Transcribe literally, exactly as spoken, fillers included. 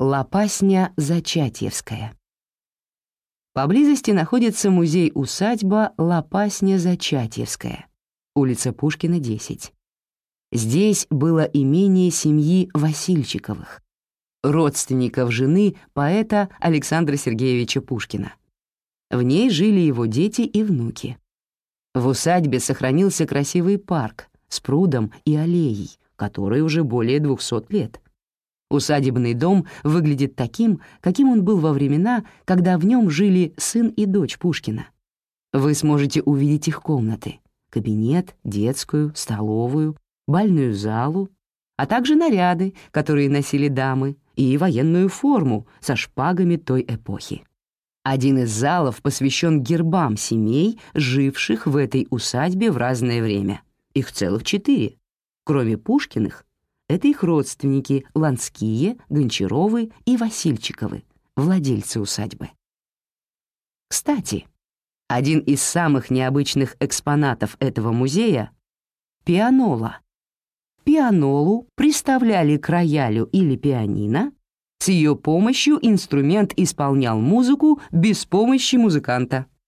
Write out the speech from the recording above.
Лопасня Зачатьевская. Поблизости находится музей-усадьба Лопасня Зачатьевская, улица Пушкина, десять. Здесь было имение семьи Васильчиковых, родственников жены поэта Александра Сергеевича Пушкина. В ней жили его дети и внуки. В усадьбе сохранился красивый парк с прудом и аллеей, который уже более двухсот лет. Усадебный дом выглядит таким, каким он был во времена, когда в нем жили сын и дочь Пушкина. Вы сможете увидеть их комнаты — кабинет, детскую, столовую, бальную залу, а также наряды, которые носили дамы, и военную форму со шпагами той эпохи. Один из залов посвящен гербам семей, живших в этой усадьбе в разное время. Их целых четыре. Кроме Пушкиных, это их родственники Ланские, Гончаровы и Васильчиковы, владельцы усадьбы. Кстати, один из самых необычных экспонатов этого музея — пианола. Пианолу приставляли к роялю или пианино, с ее помощью инструмент исполнял музыку без помощи музыканта.